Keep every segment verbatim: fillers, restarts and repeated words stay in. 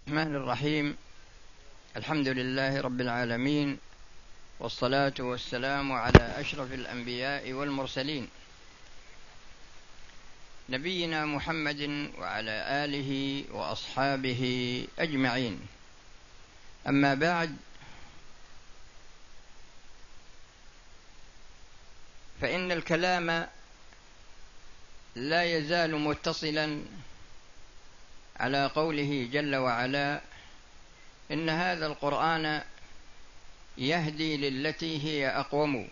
الرحمن الرحيم. الحمد لله رب العالمين، والصلاة والسلام على أشرف الأنبياء والمرسلين، نبينا محمد وعلى آله وأصحابه أجمعين. أما بعد، فإن الكلام لا يزال متصلا على قوله جل وعلا: إن هذا القرآن يهدي للتي هي أقوم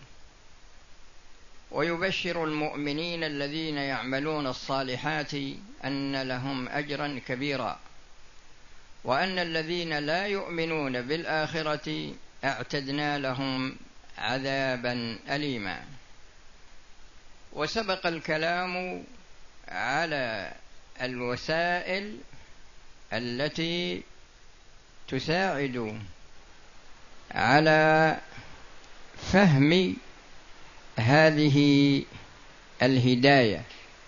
ويبشر المؤمنين الذين يعملون الصالحات أن لهم أجرا كبيرا وأن الذين لا يؤمنون بالآخرة أعتدنا لهم عذابا أليما. وسبق الكلام على الوسائل التي تساعد على فهم هذه الهداية،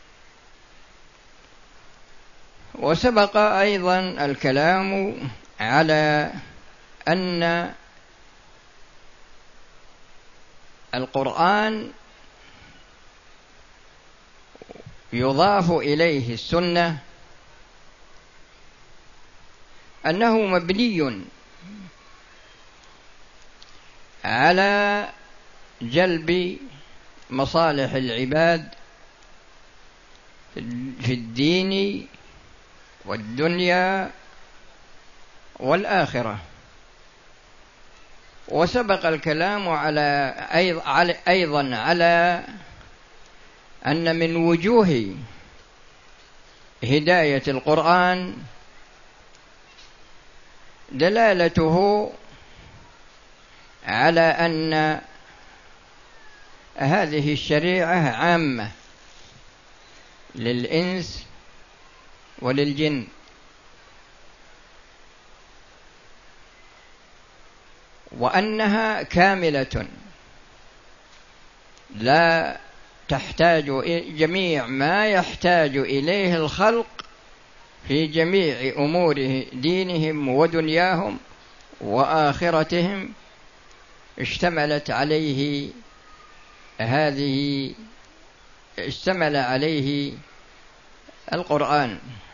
وسبق أيضا الكلام على أن القرآن يضاف إليه السنة، أنه مبني على جلب مصالح العباد في الدين والدنيا والآخرة. وسبق الكلام على أيضا على أن من وجوه هداية القرآن دلالته على أن هذه الشريعة عامة للإنس وللجن، وأنها كاملة لا تحتاج جميع ما يحتاج إليه الخلق في جميع أمور دينهم ودنياهم وآخرتهم، اشتملت عليه هذه اشتمل عليه القرآن.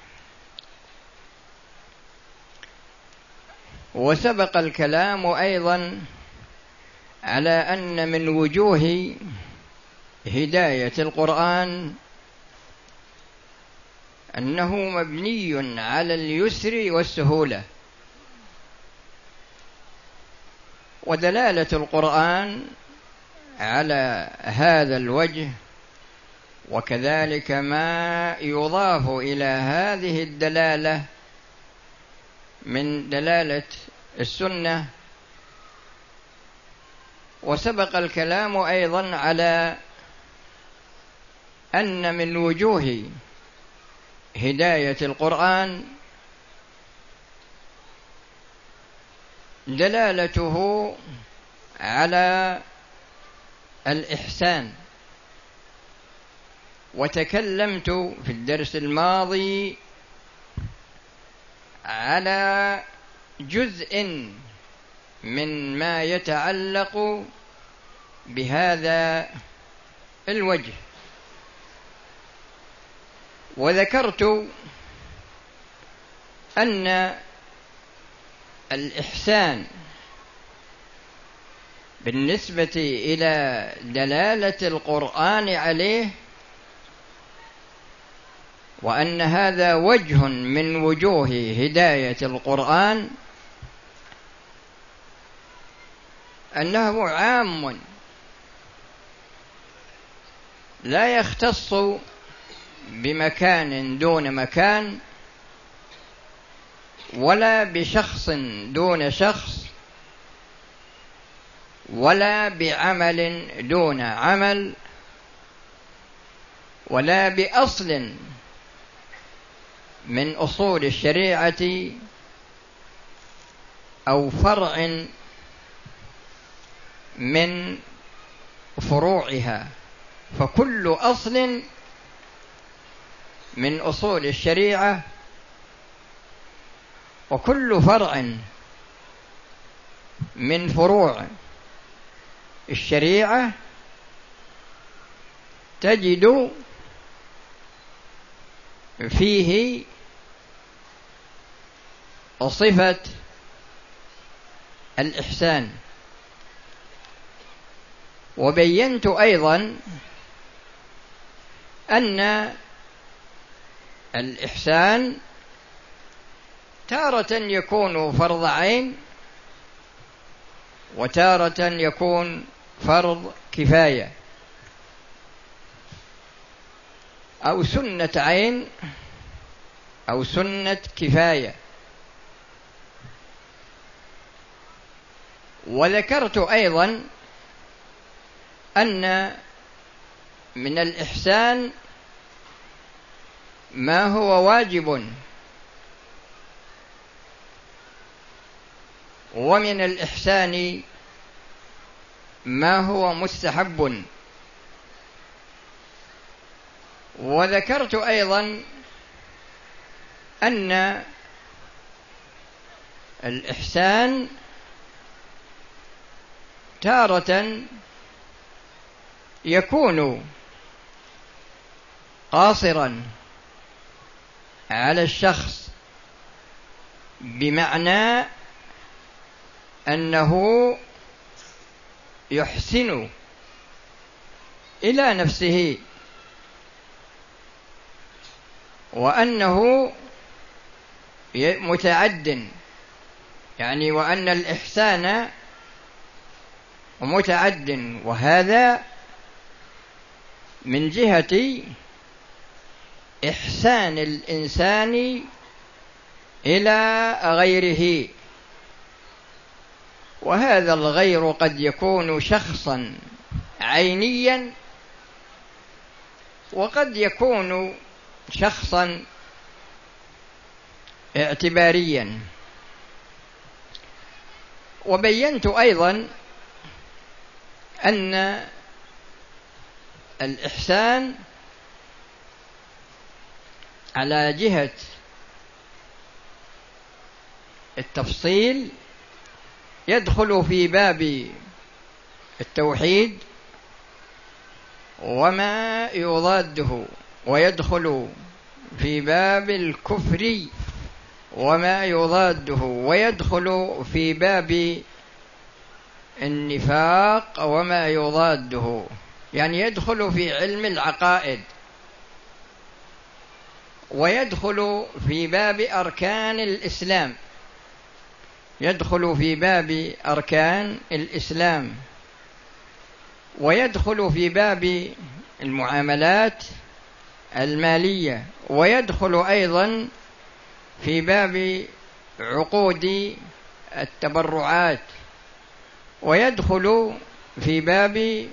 وسبق الكلام أيضا على أن من وجوه هداية القرآن أنه مبني على اليسر والسهولة، ودلالة القرآن على هذا الوجه، وكذلك ما يضاف إلى هذه الدلالة من دلالة السنة. وسبق الكلام أيضا على أن من وجوه هداية القرآن دلالته على الإحسان. وتكلمت في الدرس الماضي على جزء من ما يتعلق بهذا الوجه، وذكرت أن الإحسان بالنسبة إلى دلالة القرآن عليه، وأن هذا وجه من وجوه هداية القرآن، أنه عام لا يختص بمكان دون مكان، ولا بشخص دون شخص، ولا بعمل دون عمل، ولا بأصل من أصول الشريعة أو فرع من فروعها، فكل أصل من أصول الشريعة وكل فرع من فروع الشريعة تجد فيه صفة الإحسان. وبينت أيضا أن الإحسان تارة يكون فرض عين وتارة يكون فرض كفاية أو سنة عين أو سنة كفاية. وذكرت أيضا أن من الإحسان ما هو واجب، ومن الإحسان ما هو مستحب. وذكرت أيضا أن الإحسان تارة يكون قاصرا على الشخص، بمعنى أنه يحسن إلى نفسه، وأنه متعد، يعني وأن الإحسان متعد، وهذا من جهة إحسان الإنسان إلى غيره. وهذا الغير قد يكون شخصا عينيا، وقد يكون شخصا اعتباريا. وبينت أيضا أن الإحسان على جهة التفصيل يدخل في باب التوحيد وما يضاده، ويدخل في باب الكفر وما يضاده، ويدخل في باب النفاق وما يضاده، يعني يدخل في علم العقائد، ويدخل في باب أركان الإسلام، يدخل في باب أركان الإسلام، ويدخل في باب المعاملات المالية، ويدخل أيضا في باب عقود التبرعات، ويدخل في باب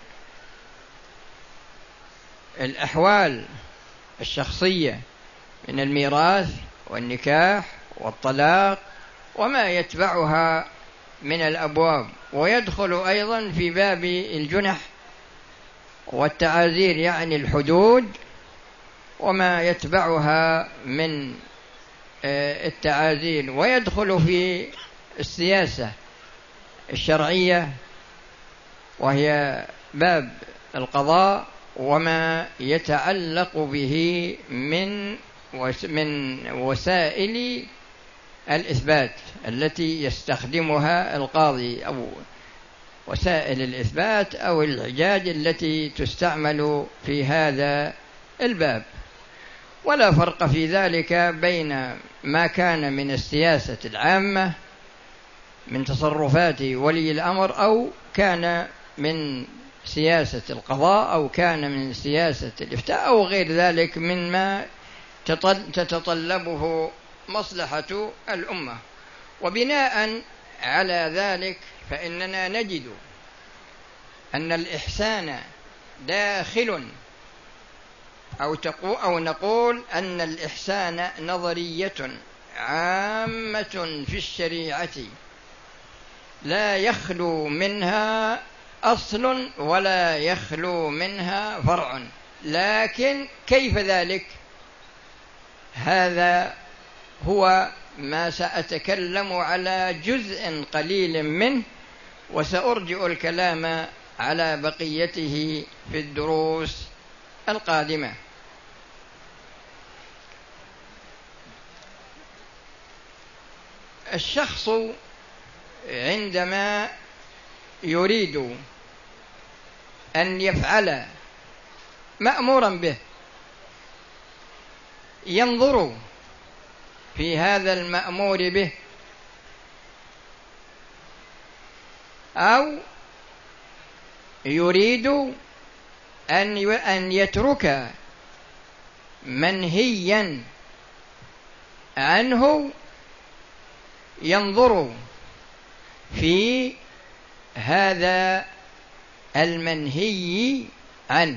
الأحوال الشخصية من الميراث والنكاح والطلاق وما يتبعها من الأبواب، ويدخل أيضا في باب الجنح والتعازير، يعني الحدود وما يتبعها من التعازير، ويدخل في السياسة الشرعية وهي باب القضاء وما يتعلق به من من وسائل الإثبات التي يستخدمها القاضي، أو وسائل الإثبات أو الحجاج التي تستعمل في هذا الباب. ولا فرق في ذلك بين ما كان من السياسة العامة من تصرفات ولي الأمر، أو كان من سياسة القضاء، أو كان من سياسة الإفتاء، أو غير ذلك مما تتطلبه مصلحة الأمة. وبناء على ذلك فإننا نجد أن الإحسان داخل أو, أو نقول أن الإحسان نظرية عامة في الشريعة لا يخلو منها أصل ولا يخلو منها فرع. لكن كيف ذلك؟ هذا هو ما سأتكلم على جزء قليل منه، وسأرجئ الكلام على بقيته في الدروس القادمة. الشخص عندما يريد أن يفعل مأمورا به ينظر في هذا المأمور به، أو يريد أن يترك منهيا عنه ينظر في هذا المنهي عنه.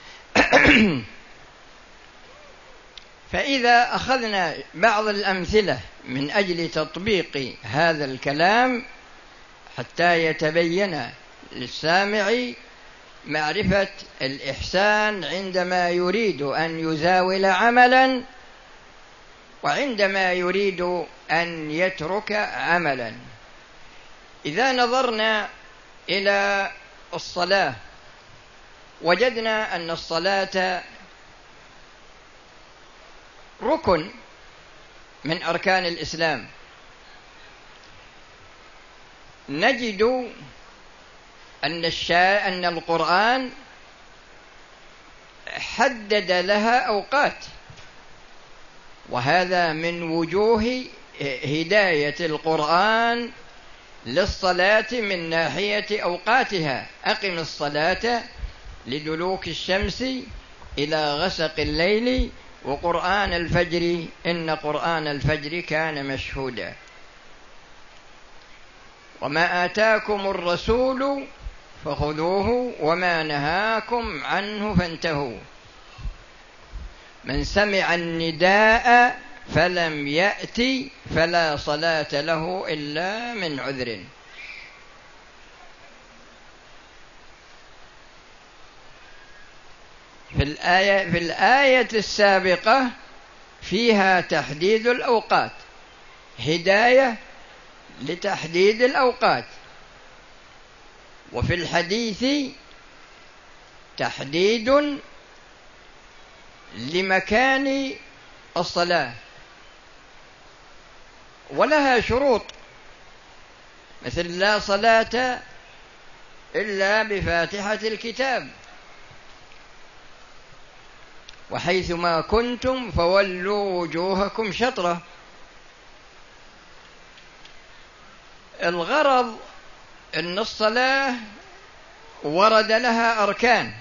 فإذا أخذنا بعض الأمثلة من أجل تطبيق هذا الكلام حتى يتبين للسامع معرفة الإحسان عندما يريد أن يزاول عملا وعندما يريد أن يترك عملا. إذا نظرنا إلى الصلاة وجدنا أن الصلاة ركن من أركان الإسلام، نجد أن الشا... أن القرآن حدد لها أوقات، وهذا من وجوه هداية القرآن للصلاة من ناحية أوقاتها. أقم الصلاة لدلوك الشمس إلى غسق الليل وقرآن الفجر إن قرآن الفجر كان مشهودا. وما آتاكم الرسول فخذوه وما نهاكم عنه فانتهوا. من سمع النداء فلم يأتي فلا صلاة له إلا من عذر. في الآية, في الآية السابقة فيها تحديد الأوقات، هداية لتحديد الأوقات، وفي الحديث تحديد لمكان الصلاة، ولها شروط مثل لا صلاة إلا بفاتحة الكتاب، وحيثما كنتم فولوا وجوهكم شطرة. الغرض أن الصلاة ورد لها أركان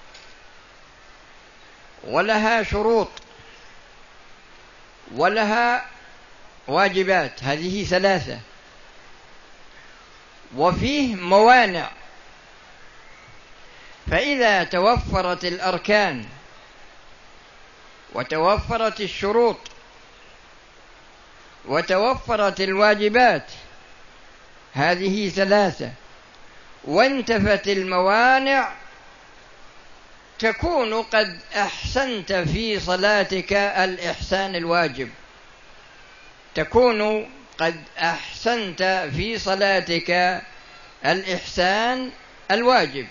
ولها شروط ولها واجبات، هذه ثلاثة، وفيه موانع. فإذا توفرت الأركان وتوفرت الشروط وتوفرت الواجبات، هذه ثلاثة، وانتفت الموانع، تكون قد أحسنت في صلاتك الإحسان الواجب، تكون قد أحسنت في صلاتك الإحسان الواجب،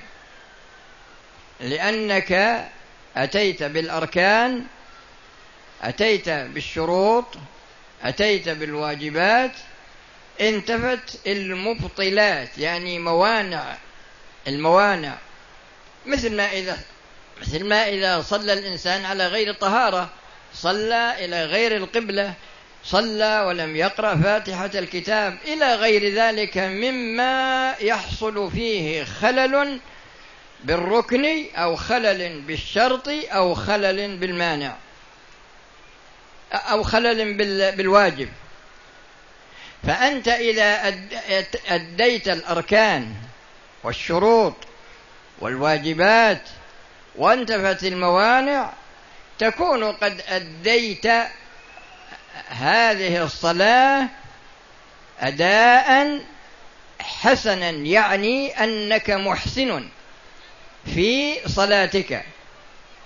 لأنك أتيت بالأركان، أتيت بالشروط، أتيت بالواجبات، انتفت المبطلات، يعني موانع الموانع، مثل ما إذا مثل ما إذا صلى الإنسان على غير طهارة، صلى إلى غير القبلة، صلى ولم يقرأ فاتحة الكتاب، إلى غير ذلك مما يحصل فيه خلل بالركن أو خلل بالشرط أو خلل بالمانع أو خلل بالواجب. فأنت إذا أديت الأركان والشروط والواجبات وانتفت الموانع، تكون قد أديت هذه الصلاة أداء حسنا، يعني أنك محسن في صلاتك،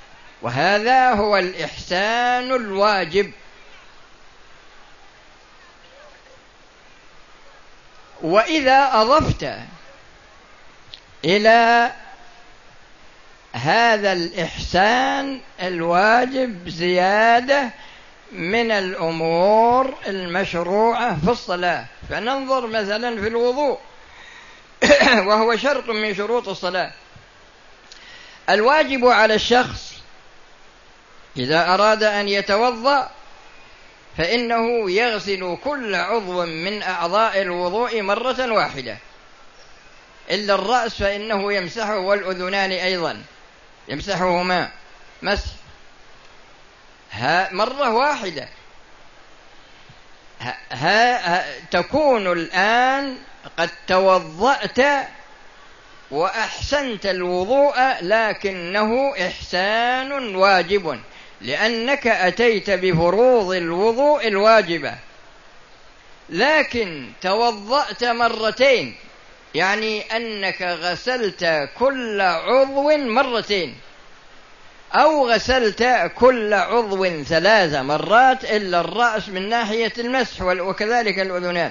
وهذا هو الإحسان الواجب. وإذا أضفت إلى هذا الإحسان الواجب زيادة من الأمور المشروعة في الصلاة، فننظر مثلا في الوضوء وهو شرط من شروط الصلاة. الواجب على الشخص إذا أراد أن يتوضأ فإنه يغسل كل عضو من أعضاء الوضوء مرة واحدة إلا الرأس فإنه يمسحه، والأذنان أيضا يمسحهما مسح مرة واحدة. ها ها تكون الآن قد توضأت وأحسنت الوضوء، لكنه إحسان واجب لأنك أتيت بفروض الوضوء الواجبة، لكن توضأت مرتين، يعني أنك غسلت كل عضو مرتين، أو غسلت كل عضو ثلاث مرات إلا الرأس من ناحية المسح، وكذلك الأذنان.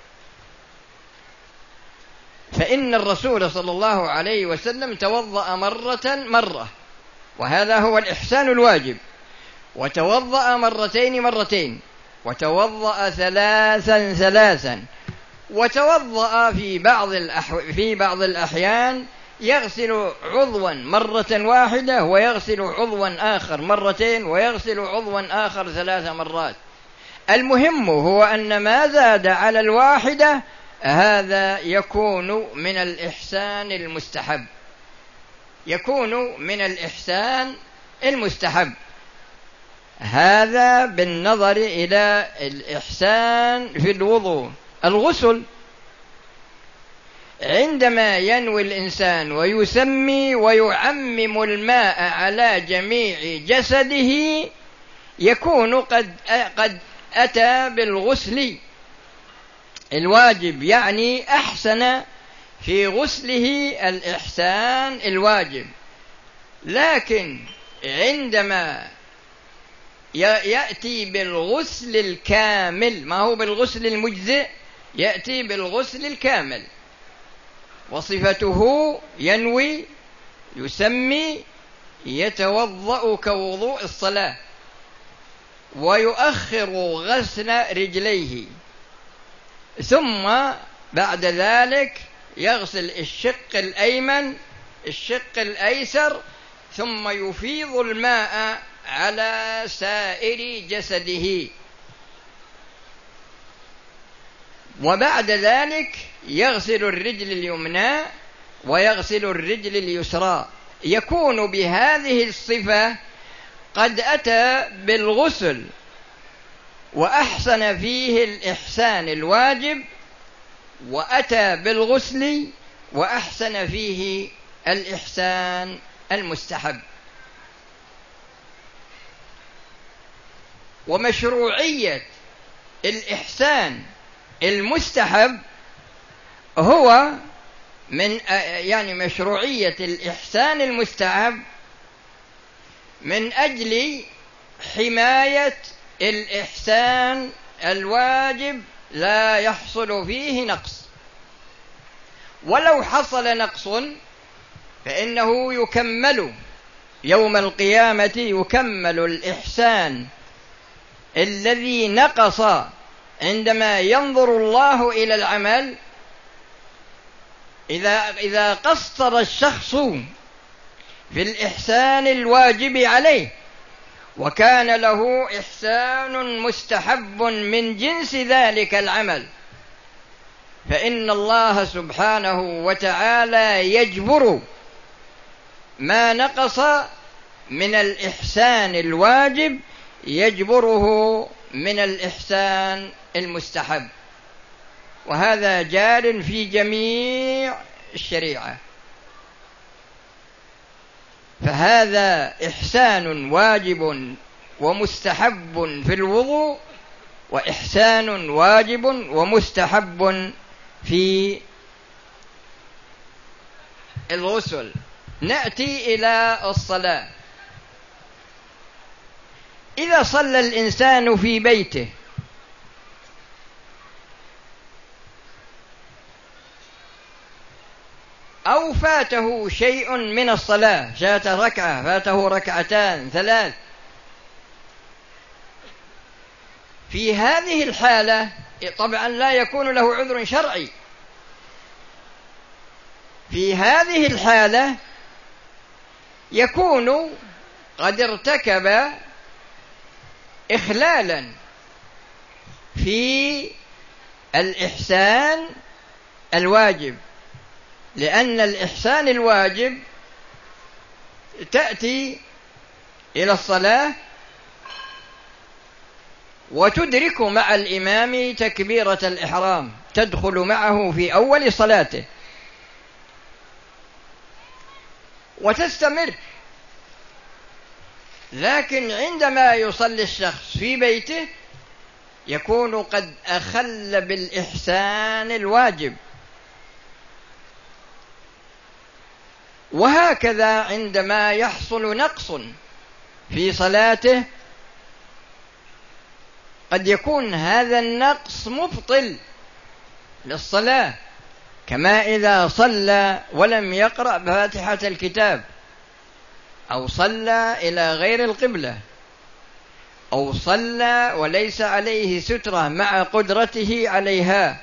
فإن الرسول صلى الله عليه وسلم توضأ مرة مرة، وهذا هو الإحسان الواجب، وتوضأ مرتين مرتين، وتوضأ ثلاثا ثلاثا، وتوضأ في بعض الأحو... في بعض الأحيان يغسل عضوا مرة واحدة، ويغسل عضوا آخر مرتين، ويغسل عضوا آخر ثلاث مرات. المهم هو أن ما زاد على الواحدة هذا يكون من الإحسان المستحب، يكون من الإحسان المستحب. هذا بالنظر إلى الإحسان في الوضوء. الغسل عندما ينوي الإنسان ويسمي ويعمم الماء على جميع جسده يكون قد قد أتى بالغسل الواجب، يعني أحسن في غسله الإحسان الواجب. لكن عندما يأتي بالغسل الكامل، ما هو بالغسل المجزئ، يأتي بالغسل الكامل، وصفته ينوي يسمي يتوضأ كوضوء الصلاة، ويؤخر غسل رجليه، ثم بعد ذلك يغسل الشق الأيمن الشق الأيسر، ثم يفيض الماء على سائر جسده، وبعد ذلك يغسل الرجل اليمنى ويغسل الرجل اليسرى. يكون بهذه الصفة قد أتى بالغسل وأحسن فيه الإحسان الواجب، وأتى بالغسل وأحسن فيه الإحسان المستحب. ومشروعية الإحسان المستحب هو من يعني مشروعية الإحسان المستحب من أجل حماية الإحسان الواجب لا يحصل فيه نقص، ولو حصل نقص فإنه يكمل يوم القيامة، يكمل الإحسان الذي نقص عندما ينظر الله إلى العمل. إذا إذا قصر الشخص في الإحسان الواجب عليه وكان له إحسان مستحب من جنس ذلك العمل، فإن الله سبحانه وتعالى يجبر ما نقص من الإحسان الواجب، يجبره من الإحسان المستحب، وهذا جار في جميع الشريعة. فهذا إحسان واجب ومستحب في الوضوء، وإحسان واجب ومستحب في الغسل. نأتي إلى الصلاة. إذا صلى الإنسان في بيته أو فاته شيء من الصلاة، فات ركعة، فاته ركعتان ثلاث، في هذه الحالة طبعا لا يكون له عذر شرعي. في هذه الحالة يكون قد ارتكب إخلالا في الإحسان الواجب، لأن الإحسان الواجب تأتي إلى الصلاة وتدرك مع الإمام تكبيرة الإحرام، تدخل معه في أول صلاته وتستمر. لكن عندما يصلي الشخص في بيته يكون قد أخل بالإحسان الواجب. وهكذا عندما يحصل نقص في صلاته قد يكون هذا النقص مبطل للصلاة، كما إذا صلى ولم يقرأ فاتحة الكتاب، أو صلى إلى غير القبلة، أو صلى وليس عليه سترة مع قدرته عليها،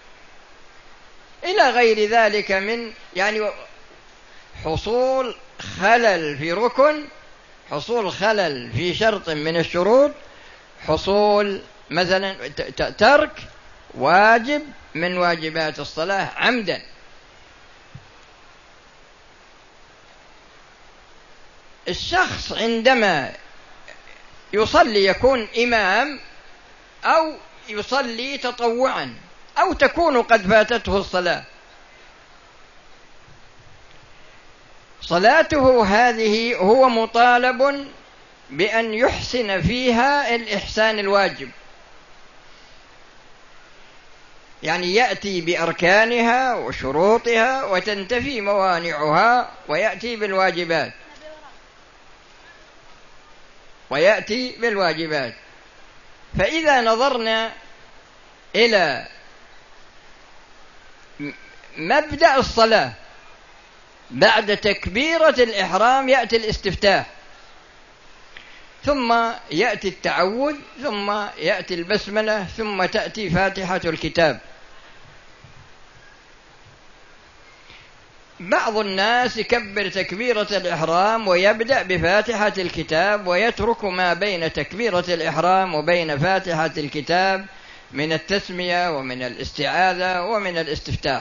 إلى غير ذلك من يعني حصول خلل في ركن، حصول خلل في شرط من الشروط، حصول مثلا ترك واجب من واجبات الصلاة عمدا. الشخص عندما يصلي يكون إمام أو يصلي تطوعا أو تكون قد فاتته الصلاة، صلاته هذه هو مطالب بأن يحسن فيها الإحسان الواجب، يعني يأتي بأركانها وشروطها وتنتفي موانعها ويأتي بالواجبات ويأتي بالواجبات. فإذا نظرنا إلى مبدأ الصلاة بعد تكبيرة الإحرام يأتي الاستفتاح، ثم يأتي التعوذ، ثم يأتي البسملة، ثم تأتي فاتحة الكتاب. بعض الناس يكبر تكبيرة الإحرام ويبدأ بفاتحة الكتاب ويترك ما بين تكبيرة الإحرام وبين فاتحة الكتاب من التسمية ومن الاستعاذة ومن الاستفتاح.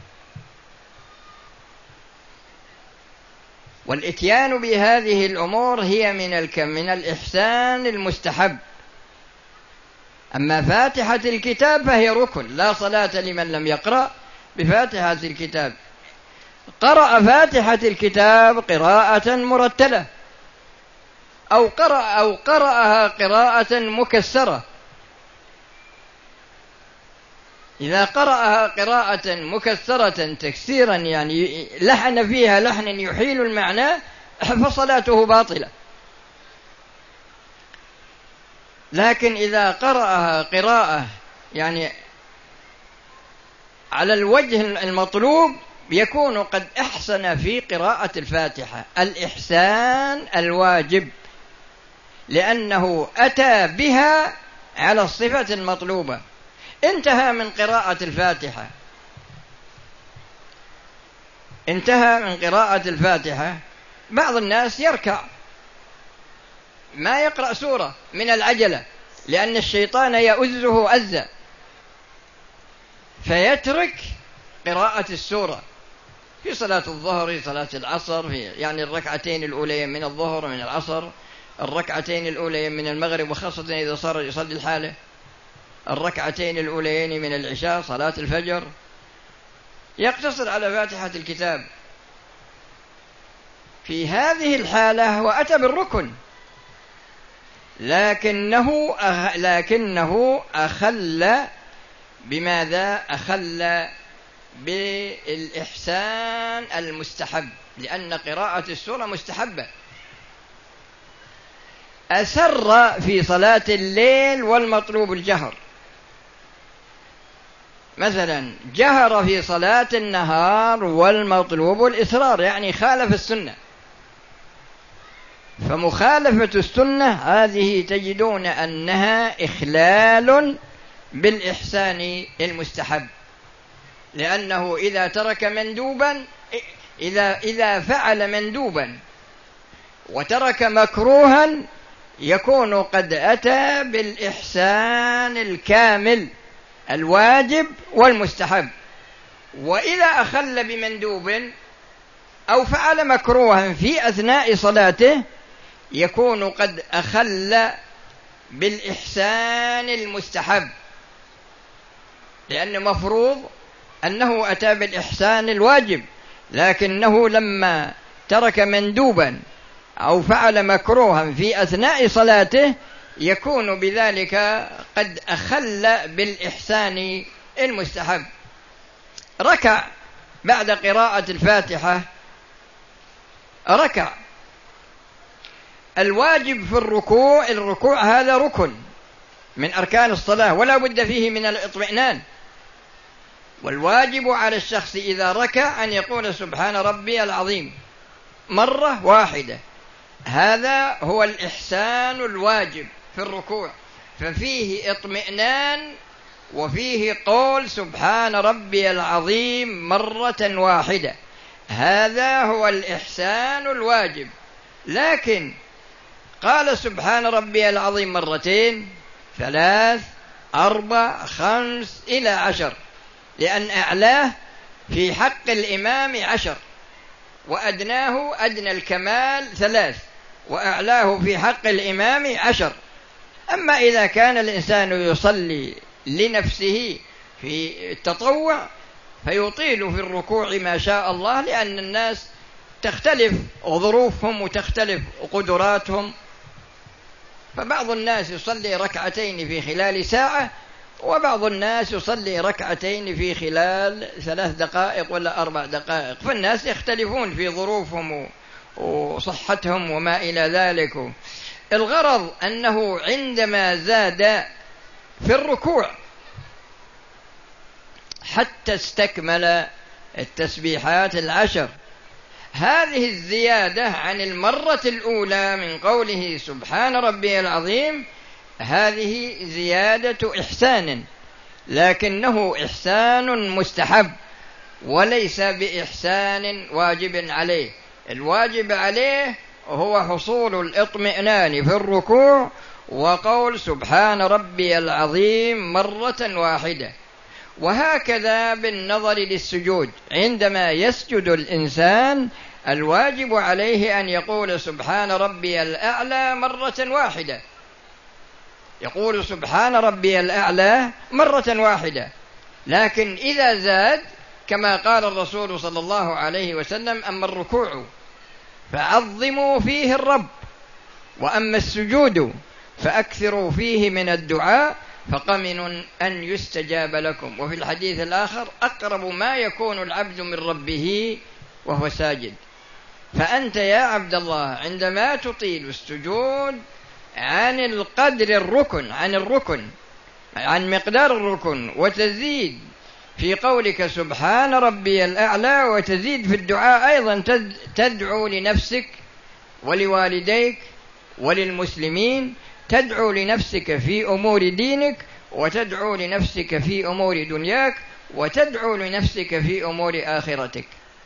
والإتيان بهذه الأمور هي من من الإحسان المستحب. أما فاتحة الكتاب فهي ركن، لا صلاة لمن لم يقرأ بفاتحة الكتاب. قرأ فاتحة الكتاب قراءة مرتلة أو قرأ أو قرأها قراءة مكسرة. إذا قرأها قراءة مكسرة تكسيرا يعني لحن فيها لحن يحيل المعنى فصلاته باطلة. لكن إذا قرأها قراءة يعني على الوجه المطلوب يكون قد أحسن في قراءة الفاتحة الإحسان الواجب، لأنه أتى بها على الصفة المطلوبة. انتهى من قراءة الفاتحة انتهى من قراءة الفاتحة بعض الناس يركع ما يقرأ سورة من العجلة، لأن الشيطان يؤزه أزا، فيترك قراءة السورة في صلاة الظهر، في صلاة العصر، في يعني الركعتين الأولين من الظهر من العصر، الركعتين الأولين من المغرب، وخاصة إذا صار يصلي الحالة الركعتين الأولين من العشاء صلاة الفجر، يقتصر على فاتحة الكتاب. في هذه الحالة وأتى بالركن، لكنه أخ... لكنه أخل بماذا؟ أخل بالإحسان المستحب، لأن قراءة السورة مستحبة. أسر في صلاة الليل والمطلوب الجهر، مثلا جهر في صلاة النهار والمطلوب الإصرار، يعني خالف السنة. فمخالفة السنة هذه تجدون أنها إخلال بالإحسان المستحب، لأنه إذا ترك مندوبا إذا إذا فعل مندوبا وترك مكروها يكون قد أتى بالإحسان الكامل الواجب والمستحب. وإذا أخل بمندوب أو فعل مكروها في أثناء صلاته يكون قد أخل بالإحسان المستحب، لأن مفروض أنه أتى بالإحسان الواجب، لكنه لما ترك مندوبا أو فعل مكروها في أثناء صلاته يكون بذلك قد أخل بالإحسان المستحب. ركع بعد قراءة الفاتحة، ركع. الواجب في الركوع، الركوع هذا ركن من أركان الصلاة ولا بد فيه من الاطمئنان، والواجب على الشخص إذا ركع أن يقول سبحان ربي العظيم مرة واحدة. هذا هو الإحسان الواجب في الركوع، ففيه اطمئنان وفيه قول سبحان ربي العظيم مرة واحدة، هذا هو الإحسان الواجب. لكن قال سبحان ربي العظيم مرتين، ثلاث، أربع، خمس إلى عشر، لأن أعلاه في حق الإمام عشر وأدناه أدنى الكمال ثلاث وأعلاه في حق الإمام عشر. أما إذا كان الإنسان يصلي لنفسه في التطوع فيطيل في الركوع ما شاء الله، لأن الناس تختلف ظروفهم وتختلف قدراتهم، فبعض الناس يصلي ركعتين في خلال ساعة، وبعض الناس يصلي ركعتين في خلال ثلاث دقائق ولا أربع دقائق، فالناس يختلفون في ظروفهم وصحتهم وما إلى ذلك. الغرض أنه عندما زاد في الركوع حتى استكمل التسبيحات العشر، هذه الزيادة عن المرة الأولى من قوله سبحان ربي العظيم هذه زيادة إحسان، لكنه إحسان مستحب وليس بإحسان واجب عليه. الواجب عليه هو حصول الاطمئنان في الركوع وقول سبحان ربي العظيم مرة واحدة. وهكذا بالنظر للسجود، عندما يسجد الإنسان الواجب عليه أن يقول سبحان ربي الأعلى مرة واحدة، يقول سبحان ربي الأعلى مرة واحدة. لكن إذا زاد كما قال الرسول صلى الله عليه وسلم أما الركوع فعظموا فيه الرب، وأما السجود فأكثروا فيه من الدعاء فقمن أن يستجاب لكم. وفي الحديث الآخر أقرب ما يكون العبد من ربه وهو ساجد. فأنت يا عبد الله عندما تطيل السجود عن القدر الركن عن الركن عن مقدار الركن وتزيد في قولك سبحان ربي الأعلى وتزيد في الدعاء أيضا تدعو لنفسك ولوالديك وللمسلمين، تدعو لنفسك في أمور دينك وتدعو لنفسك في أمور دنياك وتدعو لنفسك في أمور آخرتك.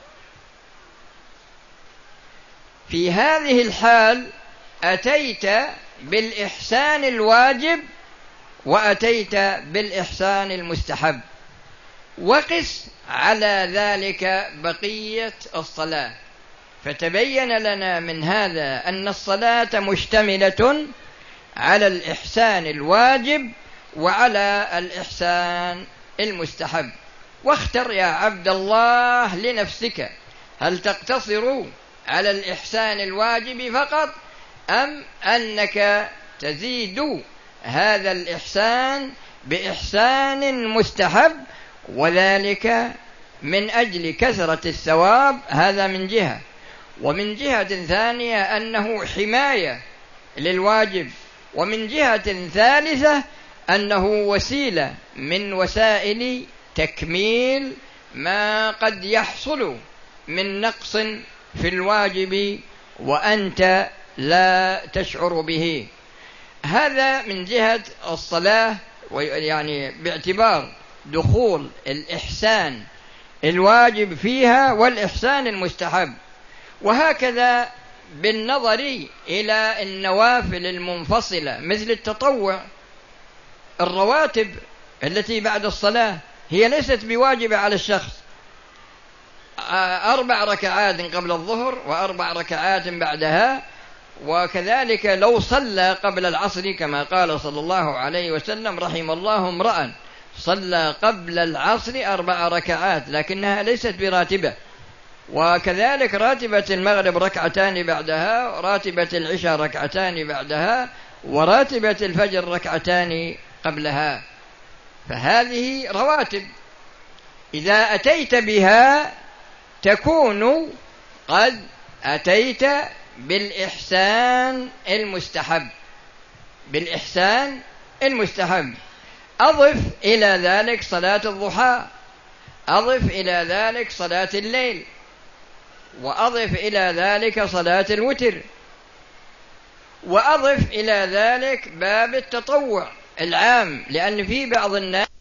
في هذه الحال أتيت بالإحسان الواجب وأتيت بالإحسان المستحب. وقس على ذلك بقية الصلاة، فتبين لنا من هذا أن الصلاة مشتملة على الإحسان الواجب وعلى الإحسان المستحب. واختر يا عبد الله لنفسك، هل تقتصر على الإحسان الواجب فقط أم أنك تزيد هذا الإحسان بإحسان مستحب، وذلك من أجل كثرة الثواب؟ هذا من جهة. ومن جهة ثانية أنه حماية للواجب، ومن جهة ثالثة أنه وسيلة من وسائل تكميل ما قد يحصل من نقص في الواجب وأنت لا تشعر به. هذا من جهة الصلاة، يعني باعتبار دخول الإحسان الواجب فيها والإحسان المستحب. وهكذا بالنظر إلى النوافل المنفصلة مثل التطوع، الرواتب التي بعد الصلاة هي ليست بواجبة على الشخص، أربع ركعات قبل الظهر وأربع ركعات بعدها، وكذلك لو صلى قبل العصر كما قال صلى الله عليه وسلم: رحم الله امرأ صلى قبل العصر أربع ركعات، لكنها ليست براتبة. وكذلك راتبة المغرب ركعتان بعدها، وراتبة العشاء ركعتان بعدها، وراتبة الفجر ركعتان قبلها. فهذه رواتب إذا أتيت بها تكون قد أتيت بالإحسان المستحب، بالإحسان المستحب. أضف إلى ذلك صلاة الضحى، أضف إلى ذلك صلاة الليل، وأضف إلى ذلك صلاة الوتر، وأضف إلى ذلك باب التطوع العام، لأن في بعض الناس